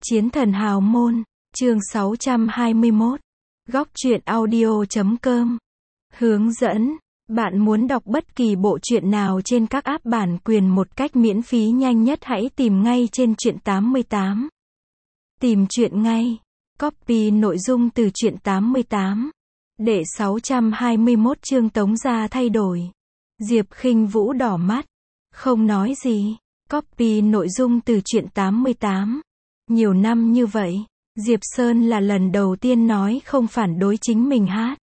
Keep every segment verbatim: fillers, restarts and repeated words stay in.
Chiến thần hào môn, chương sáu trăm hai mươi mốt. Góc truyện audio chấm com. Hướng dẫn, bạn muốn đọc bất kỳ bộ truyện nào trên các app bản quyền một cách miễn phí nhanh nhất hãy tìm ngay trên truyện tám mươi tám. Tìm truyện ngay. Copy nội dung từ truyện tám mươi tám. Để sáu trăm hai mươi mốt chương Tống gia thay đổi. Diệp Khinh Vũ đỏ mắt, không nói gì. Copy nội dung từ truyện tám mươi tám. Nhiều năm như vậy, Diệp Sơn là lần đầu tiên nói không phản đối chính mình hát.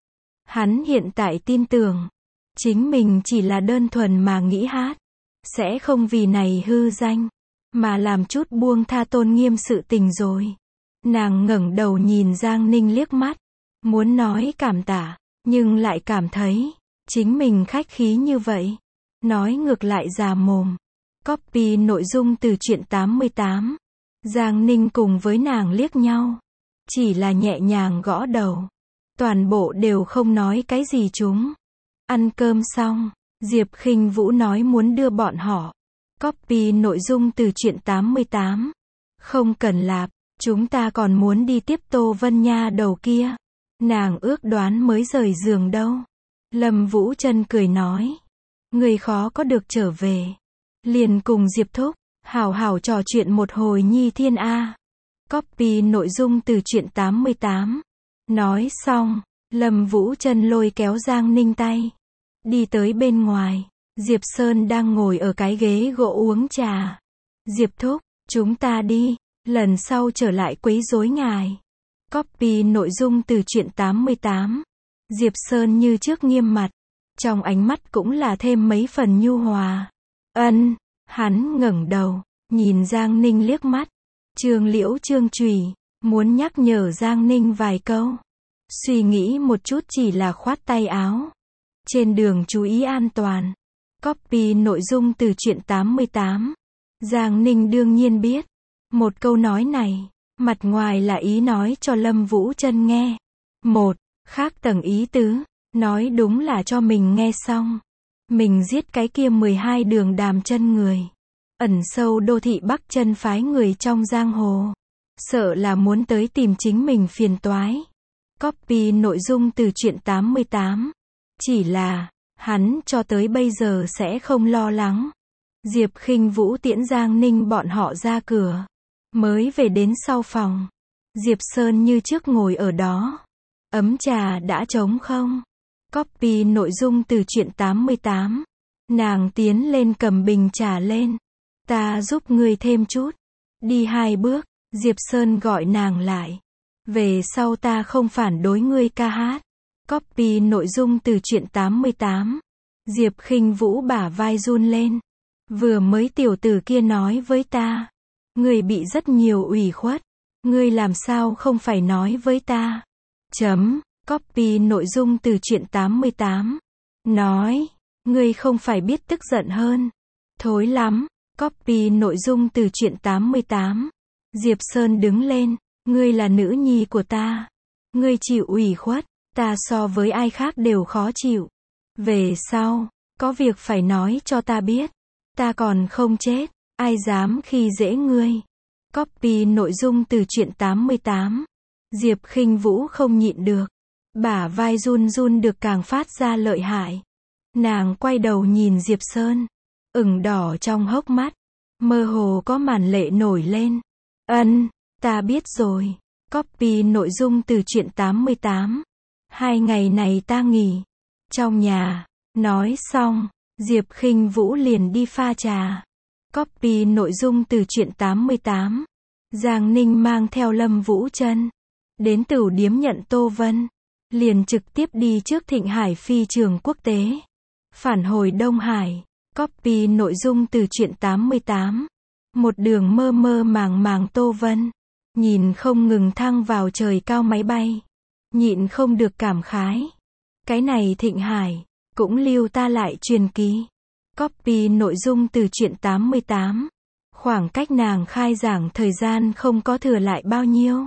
Hắn hiện tại tin tưởng, chính mình chỉ là đơn thuần mà nghĩ hát, sẽ không vì này hư danh, mà làm chút buông tha tôn nghiêm sự tình rồi. Nàng ngẩng đầu nhìn Giang Ninh liếc mắt, muốn nói cảm tạ, nhưng lại cảm thấy, chính mình khách khí như vậy, nói ngược lại già mồm. Copy nội dung từ truyện tám mươi tám. Giang Ninh cùng với nàng liếc nhau, chỉ là nhẹ nhàng gõ đầu, toàn bộ đều không nói cái gì chúng. Ăn cơm xong, Diệp Khinh Vũ nói muốn đưa bọn họ. Copy nội dung từ truyện tám mươi tám. Không cần lạp, chúng ta còn muốn đi tiếp Tô Vân Nha đầu kia. Nàng ước đoán mới rời giường đâu. Lâm Vũ Trân cười nói, người khó có được trở về, liền cùng Diệp Thúc hảo hảo trò chuyện một hồi nhi thiên a. Copy nội dung từ truyện tám mươi tám. Nói xong, Lâm Vũ Trân lôi kéo Giang Ninh tay, đi tới bên ngoài. Diệp Sơn đang ngồi ở cái ghế gỗ uống trà. Diệp Thúc, chúng ta đi, lần sau trở lại quấy rối ngài. Copy nội dung từ truyện tám mươi tám. Diệp Sơn như trước nghiêm mặt, trong ánh mắt cũng là thêm mấy phần nhu hòa. Ân. Hắn ngẩng đầu, nhìn Giang Ninh liếc mắt. Trường Liễu Trương Trùy, muốn nhắc nhở Giang Ninh vài câu. Suy nghĩ một chút chỉ là khoát tay áo. Trên đường chú ý an toàn. Copy nội dung từ truyện tám mươi tám. Giang Ninh đương nhiên biết. Một câu nói này, mặt ngoài là ý nói cho Lâm Vũ Trân nghe. Một, khác tầng ý tứ, nói đúng là cho mình nghe xong. Mình giết cái kia mười hai đường đàm chân người, ẩn sâu đô thị Bắc chân phái người trong giang hồ, sợ là muốn tới tìm chính mình phiền toái. Copy nội dung từ truyện tám mươi tám. Chỉ là, hắn cho tới bây giờ sẽ không lo lắng. Diệp Khinh Vũ tiễn Giang Ninh bọn họ ra cửa, mới về đến sau phòng. Diệp Sơn như trước ngồi ở đó. Ấm trà đã trống không. Copy nội dung từ truyện tám mươi tám. Nàng tiến lên cầm bình trà lên. Ta giúp ngươi thêm chút. Đi hai bước, Diệp Sơn gọi nàng lại. Về sau ta không phản đối ngươi ca hát. Copy nội dung từ truyện tám mươi tám. Diệp Khinh Vũ bả vai run lên. Vừa mới tiểu tử kia nói với ta, ngươi bị rất nhiều ủy khuất. Ngươi làm sao không phải nói với ta. Chấm. Copy nội dung từ truyện tám mươi tám. Nói, ngươi không phải biết tức giận hơn. Thối lắm. Copy nội dung từ truyện tám mươi tám. Diệp Sơn đứng lên, ngươi là nữ nhi của ta. Ngươi chịu ủy khuất, ta so với ai khác đều khó chịu. Về sau, có việc phải nói cho ta biết. Ta còn không chết, ai dám khi dễ ngươi. Copy nội dung từ truyện tám mươi tám. Diệp Khinh Vũ không nhịn được. Bả vai run run được càng phát ra lợi hại. Nàng quay đầu nhìn Diệp Sơn, ửng đỏ trong hốc mắt, mơ hồ có màn lệ nổi lên. Ân, ta biết rồi. Copy nội dung từ truyện tám mươi tám. Hai ngày này ta nghỉ trong nhà. Nói xong, Diệp Khinh Vũ liền đi pha trà. Copy nội dung từ truyện tám mươi tám. Giang Ninh mang theo Lâm Vũ Trân đến tửu điếm nhận Tô Vân, liền trực tiếp đi trước Thịnh Hải phi trường quốc tế, phản hồi Đông Hải. Copy nội dung từ truyện tám mươi tám. Một đường mơ mơ màng màng Tô Vân, nhìn không ngừng thăng vào trời cao máy bay, nhịn không được cảm khái. Cái này Thịnh Hải, cũng lưu ta lại truyền kỳ. Copy nội dung từ truyện tám mươi tám. Khoảng cách nàng khai giảng thời gian không có thừa lại bao nhiêu.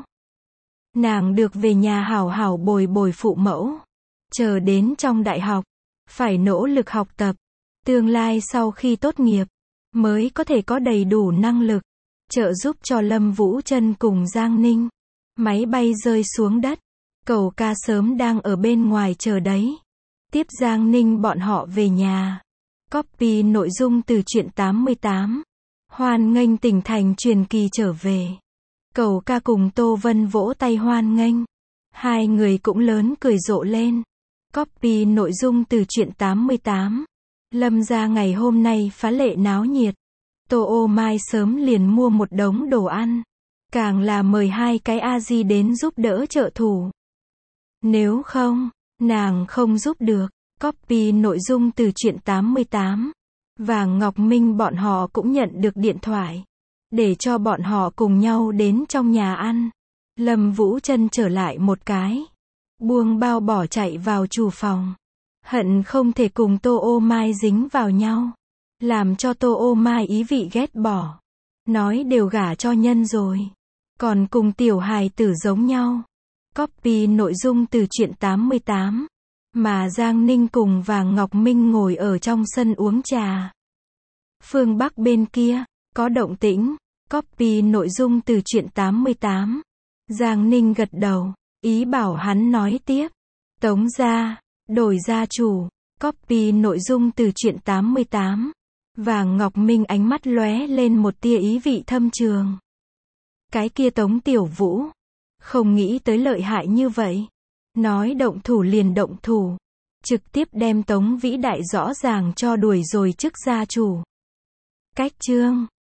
Nàng được về nhà hảo hảo bồi bồi phụ mẫu. Chờ đến trong đại học, phải nỗ lực học tập. Tương lai sau khi tốt nghiệp, mới có thể có đầy đủ năng lực trợ giúp cho Lâm Vũ Trân cùng Giang Ninh. Máy bay rơi xuống đất. Cẩu ca sớm đang ở bên ngoài chờ đấy. Tiếp Giang Ninh bọn họ về nhà. Copy nội dung từ truyện tám mươi tám. Hoan nghênh tỉnh thành truyền kỳ trở về. Cẩu ca cùng Tô Vân vỗ tay hoan nghênh. Hai người cũng lớn cười rộ lên. Copy nội dung từ truyện tám mươi tám. Lâm gia ngày hôm nay phá lệ náo nhiệt. Tô Ô Mai sớm liền mua một đống đồ ăn. Càng là mời hai cái a di đến giúp đỡ trợ thủ. Nếu không, nàng không giúp được. Copy nội dung từ truyện tám mươi tám. Và Ngọc Minh bọn họ cũng nhận được điện thoại. Để cho bọn họ cùng nhau đến trong nhà ăn. Lâm Vũ Trân trở lại một cái. Buông bao bỏ chạy vào chủ phòng. Hận không thể cùng Tô Ô Mai dính vào nhau. Làm cho Tô Ô Mai ý vị ghét bỏ. Nói đều gả cho nhân rồi. Còn cùng tiểu hài tử giống nhau. Copy nội dung từ truyện tám mươi tám. Mà Giang Ninh cùng và Ngọc Minh ngồi ở trong sân uống trà. Phương Bắc bên kia, có động tĩnh. Copy nội dung từ truyện tám mươi tám. Giang Ninh gật đầu, ý bảo hắn nói tiếp. Tống gia, đổi gia chủ. Copy nội dung từ truyện tám mươi tám. Và Ngọc Minh ánh mắt lóe lên một tia ý vị thâm trường. Cái kia Tống Tiểu Vũ. Không nghĩ tới lợi hại như vậy. Nói động thủ liền động thủ. Trực tiếp đem Tống Vĩ Đại rõ ràng cho đuổi rồi chức gia chủ. Cách chương